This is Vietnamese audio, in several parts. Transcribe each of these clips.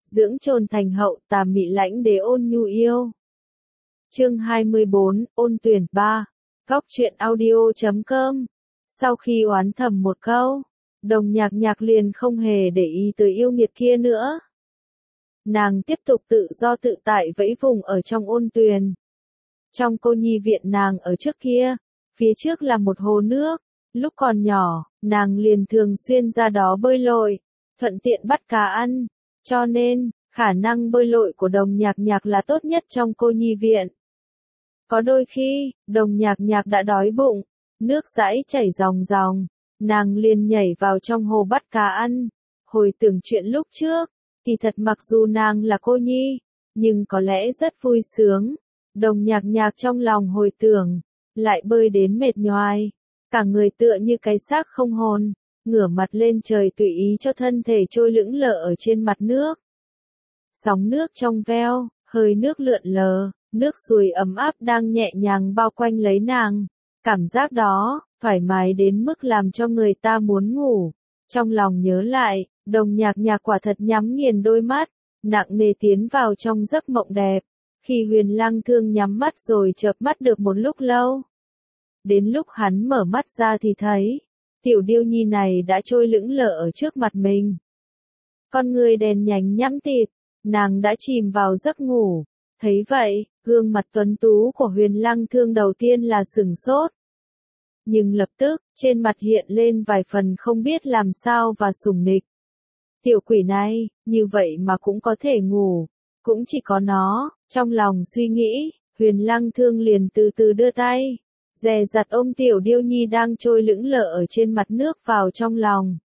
dưỡng trồn thành hậu, tà mị lãnh đế ôn nhu yêu. Chương 24, ôn tuyển 3. Góc truyện audio.com. Sau khi oán thầm một câu, Đồng Nhạc Nhạc liền không hề để ý tới yêu nghiệt kia nữa. Nàng tiếp tục tự do tự tại vẫy vùng ở trong ôn tuyền. Trong cô nhi viện nàng ở trước kia, phía trước là một hồ nước, lúc còn nhỏ, nàng liền thường xuyên ra đó bơi lội, thuận tiện bắt cá ăn, cho nên, khả năng bơi lội của Đồng Nhạc Nhạc là tốt nhất trong cô nhi viện. Có đôi khi, Đồng Nhạc Nhạc đã đói bụng, nước dãi chảy ròng ròng, nàng liền nhảy vào trong hồ bắt cá ăn. Hồi tưởng chuyện lúc trước, kỳ thật mặc dù nàng là cô nhi, nhưng có lẽ rất vui sướng. Đồng Nhạc Nhạc trong lòng hồi tưởng, lại bơi đến mệt nhoài, cả người tựa như cái xác không hồn, ngửa mặt lên trời tùy ý cho thân thể trôi lững lờ ở trên mặt nước. Sóng nước trong veo, hơi nước lượn lờ, nước suối ấm áp đang nhẹ nhàng bao quanh lấy nàng. Cảm giác đó, thoải mái đến mức làm cho người ta muốn ngủ. Trong lòng nhớ lại, Đồng Nhạc Nhạc quả thật nhắm nghiền đôi mắt, nặng nề tiến vào trong giấc mộng đẹp. Khi Huyền Lăng Thương nhắm mắt rồi chợp mắt được một lúc lâu. Đến lúc hắn mở mắt ra thì thấy, tiểu điêu nhi này đã trôi lững lờ ở trước mặt mình. Con người đèn nhánh nhắm tịt, nàng đã chìm vào giấc ngủ. Thấy vậy, gương mặt tuấn tú của Huyền Lăng Thương đầu tiên là sửng sốt. Nhưng lập tức, trên mặt hiện lên vài phần không biết làm sao và sủng nịch. Tiểu quỷ này, như vậy mà cũng có thể ngủ, cũng chỉ có nó. Trong lòng suy nghĩ, Huyền Lăng Thương liền từ từ đưa tay, dè dặt ôm tiểu điêu nhi đang trôi lững lờ ở trên mặt nước vào trong lòng.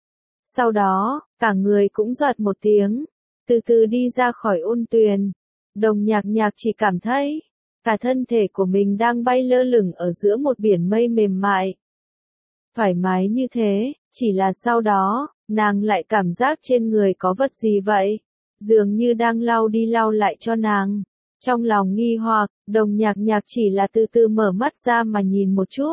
Sau đó, cả người cũng giọt một tiếng, từ từ đi ra khỏi ôn tuyền. Đồng Nhạc Nhạc chỉ cảm thấy, cả thân thể của mình đang bay lơ lửng ở giữa một biển mây mềm mại. Thoải mái như thế, chỉ là sau đó, nàng lại cảm giác trên người có vật gì vậy, dường như đang lau đi lau lại cho nàng. Trong lòng nghi hoặc, Đồng Nhạc Nhạc chỉ là từ từ mở mắt ra mà nhìn một chút.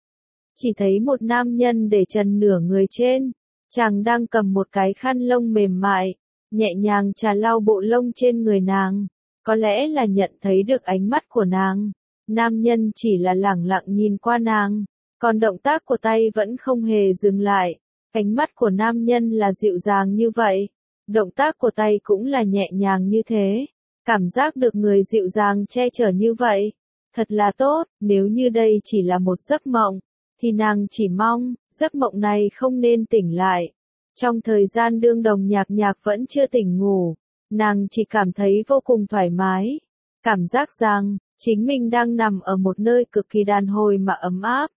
Chỉ thấy một nam nhân để trần nửa người trên, chàng đang cầm một cái khăn lông mềm mại, nhẹ nhàng chà lau bộ lông trên người nàng. Có lẽ là nhận thấy được ánh mắt của nàng, nam nhân chỉ là lẳng lặng nhìn qua nàng, còn động tác của tay vẫn không hề dừng lại. Ánh mắt của nam nhân là dịu dàng như vậy, động tác của tay cũng là nhẹ nhàng như thế. Cảm giác được người dịu dàng che chở như vậy, thật là tốt. Nếu như đây chỉ là một giấc mộng, thì nàng chỉ mong, giấc mộng này không nên tỉnh lại. Trong thời gian đương Đồng Nhạc Nhạc vẫn chưa tỉnh ngủ, nàng chỉ cảm thấy vô cùng thoải mái. Cảm giác rằng, chính mình đang nằm ở một nơi cực kỳ đàn hồi mà ấm áp.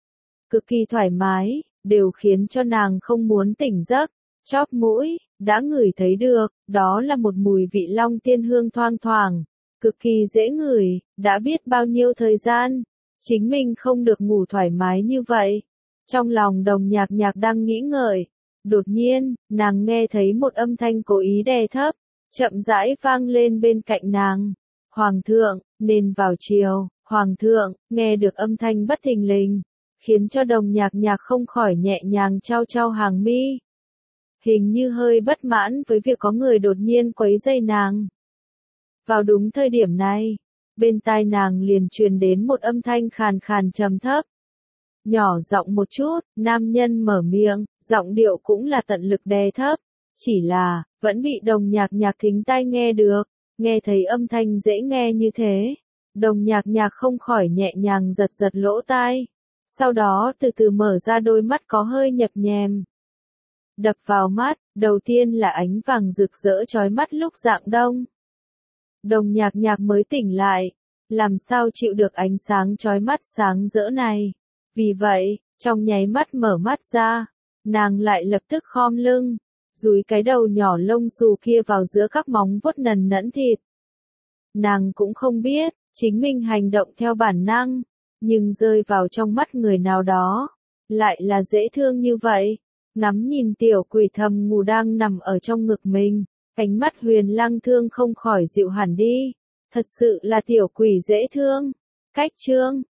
Cực kỳ thoải mái, đều khiến cho nàng không muốn tỉnh giấc. Chóp mũi, đã ngửi thấy được, đó là một mùi vị long tiên hương thoang thoảng, cực kỳ dễ ngửi. Đã biết bao nhiêu thời gian, chính mình không được ngủ thoải mái như vậy. Trong lòng Đồng Nhạc Nhạc đang nghĩ ngợi, đột nhiên, nàng nghe thấy một âm thanh cố ý đè thấp, chậm rãi vang lên bên cạnh nàng. Hoàng thượng, nên vào chiều. Hoàng thượng, nghe được âm thanh bất thình lình, khiến cho Đồng Nhạc Nhạc không khỏi nhẹ nhàng trao trao hàng mi. Hình như hơi bất mãn với việc có người đột nhiên quấy rầy nàng. Vào đúng thời điểm này, bên tai nàng liền truyền đến một âm thanh khàn khàn trầm thấp. Nhỏ giọng một chút, nam nhân mở miệng, giọng điệu cũng là tận lực đè thấp. Chỉ là, vẫn bị Đồng Nhạc Nhạc thính tai nghe được. Nghe thấy âm thanh dễ nghe như thế, Đồng Nhạc Nhạc không khỏi nhẹ nhàng giật giật lỗ tai. Sau đó từ từ mở ra đôi mắt có hơi nhập nhèm. Đập vào mắt, đầu tiên là ánh vàng rực rỡ chói mắt lúc rạng đông. Đồng Nhạc Nhạc mới tỉnh lại, làm sao chịu được ánh sáng chói mắt sáng rỡ này. Vì vậy, trong nháy mắt mở mắt ra, nàng lại lập tức khom lưng, dúi cái đầu nhỏ lông xù kia vào giữa các móng vuốt nần nẫn thịt. Nàng cũng không biết, chính mình hành động theo bản năng, nhưng rơi vào trong mắt người nào đó, lại là dễ thương như vậy. Ngắm nhìn tiểu quỷ thầm ngủ đang nằm ở trong ngực mình, ánh mắt Huyền Lăng Thương không khỏi dịu hẳn đi. Thật sự là tiểu quỷ dễ thương. Cách chương